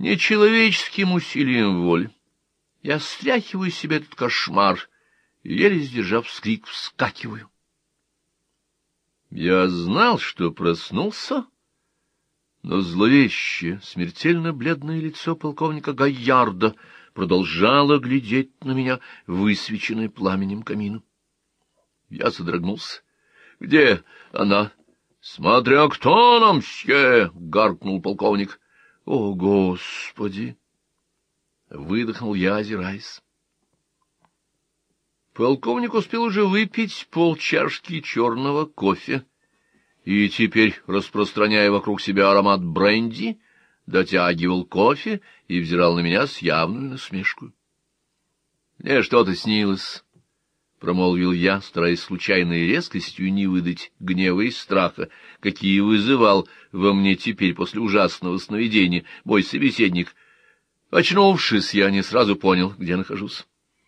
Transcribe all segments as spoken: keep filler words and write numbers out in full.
Нечеловеческим усилием воли я стряхиваю из себя этот кошмар и, еле сдержав вскрик, вскакиваю. Я знал, что проснулся, но зловещее, смертельно бледное лицо полковника Гаярда продолжало глядеть на меня, высвеченное пламенем камина. Я содрогнулся. — Где она? — Смотря кто нам, мсье! — гаркнул полковник. — О, Господи! — выдохнул я, озираясь. Полковник успел уже выпить полчашки черного кофе, и теперь, распространяя вокруг себя аромат бренди, дотягивал кофе и взирал на меня с явной насмешкой. — Мне что-то снилось, — промолвил я, стараясь случайной резкостью не выдать гнева и страха, какие вызывал во мне теперь после ужасного сновидения мой собеседник. Очнувшись, я не сразу понял, где нахожусь.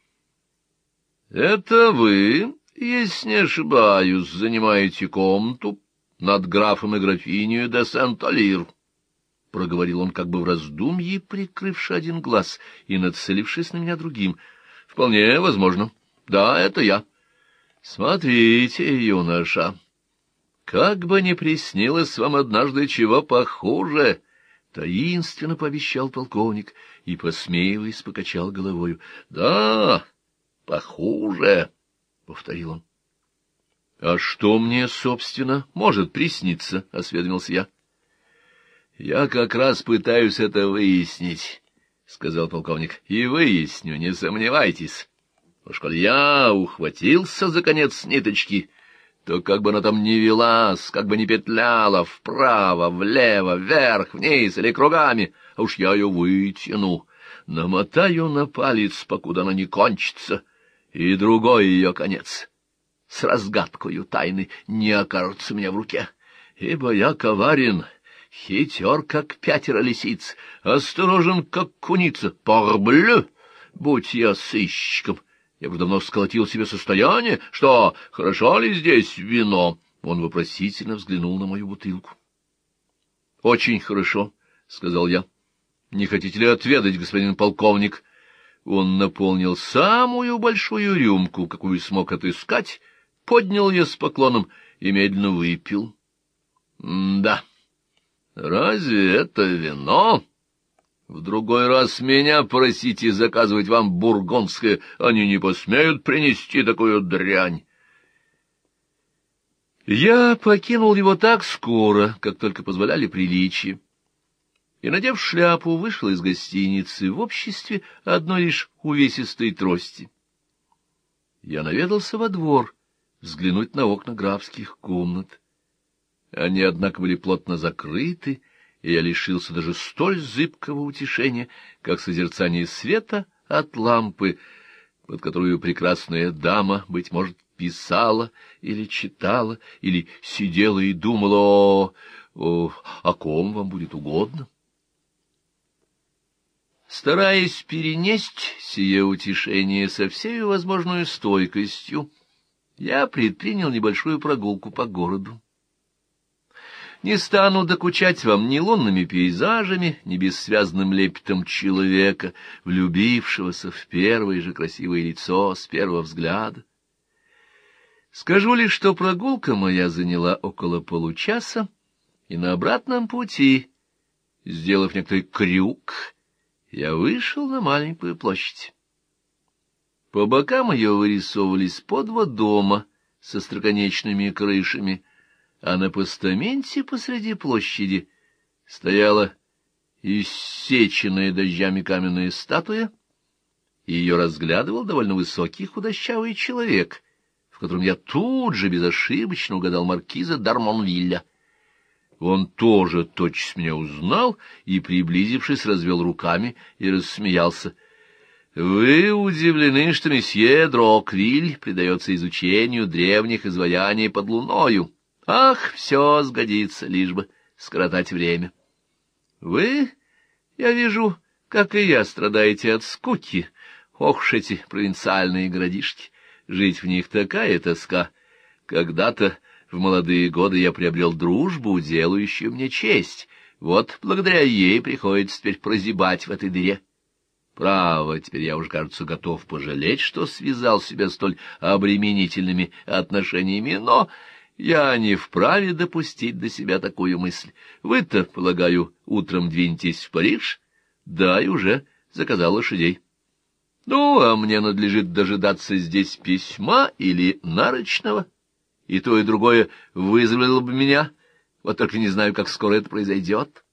— Это вы, если не ошибаюсь, занимаете комнату над графом и графиней де Сент-Алир, — проговорил он как бы в раздумье, прикрывши один глаз и нацелившись на меня другим. — Вполне возможно. Да, это я. — Смотрите, юноша, как бы не приснилось вам однажды чего похуже, — таинственно пообещал полковник и, посмеиваясь, покачал головою. — Да, похуже, — повторил он. — А что мне, собственно, может присниться? — осведомился я. — Я как раз пытаюсь это выяснить, — сказал полковник. — И выясню, не сомневайтесь. Уж коль я ухватился за конец ниточки, то как бы она там ни велась, как бы ни петляла вправо, влево, вверх, вниз или кругами, а уж я ее вытяну, намотаю на палец, покуда она не кончится, и другой ее конец с разгадкою тайны не окажется у меня в руке, ибо я коварен, хитер, как пятеро лисиц, осторожен, как куница. Парблю, будь я сыщиком, я бы давно сколотил себе состояние. Что, хорошо ли здесь вино? Он вопросительно взглянул на мою бутылку. — Очень хорошо, — сказал я. — Не хотите ли отведать, господин полковник? Он наполнил самую большую рюмку, какую смог отыскать, поднял ее с поклоном и медленно выпил. — Да, разве это вино? В другой раз меня просите заказывать вам бургундское, они не посмеют принести такую дрянь. Я покинул его так скоро, как только позволяли приличия, и, надев шляпу, вышел из гостиницы в обществе одной лишь увесистой трости. Я наведался во двор взглянуть на окна графских комнат. Они, однако, были плотно закрыты, и я лишился даже столь зыбкого утешения, как созерцание света от лампы, под которую прекрасная дама, быть может, писала или читала, или сидела и думала о... о... о ком вам будет угодно. Стараясь перенесть сие утешение со всей возможной стойкостью, я предпринял небольшую прогулку по городу. Не стану докучать вам ни лунными пейзажами, ни бессвязным лепетом человека, влюбившегося в первое же красивое лицо с первого взгляда. Скажу лишь, что прогулка моя заняла около получаса, и на обратном пути, сделав некоторый крюк, я вышел на маленькую площадь. По бокам ее вырисовывались по два дома со остроконечными крышами, а на постаменте посреди площади стояла иссеченная дождями каменная статуя, и ее разглядывал довольно высокий худощавый человек, в котором я тут же безошибочно угадал маркиза Дармонвилля. Он тоже тотчас меня узнал и, приблизившись, развел руками и рассмеялся. — Вы удивлены, что месье Дроквиль предается изучению древних изваяний под луною. Ах, все сгодится, лишь бы скоротать время. Вы, я вижу, как и я, страдаете от скуки. Ох уж эти провинциальные городишки, жить в них такая тоска. Когда-то в молодые годы я приобрел дружбу, делающую мне честь. Вот благодаря ей приходится теперь прозябать в этой дыре. Право, теперь я уже, кажется, готов пожалеть, что связал себя столь обременительными отношениями, но я не вправе допустить до себя такую мысль. Вы-то, полагаю, утром двинетесь в Париж? Да, и уже заказал лошадей. Ну, а мне надлежит дожидаться здесь письма или нарочного, и то, и другое вызвало бы меня. Вот только не знаю, как скоро это произойдет.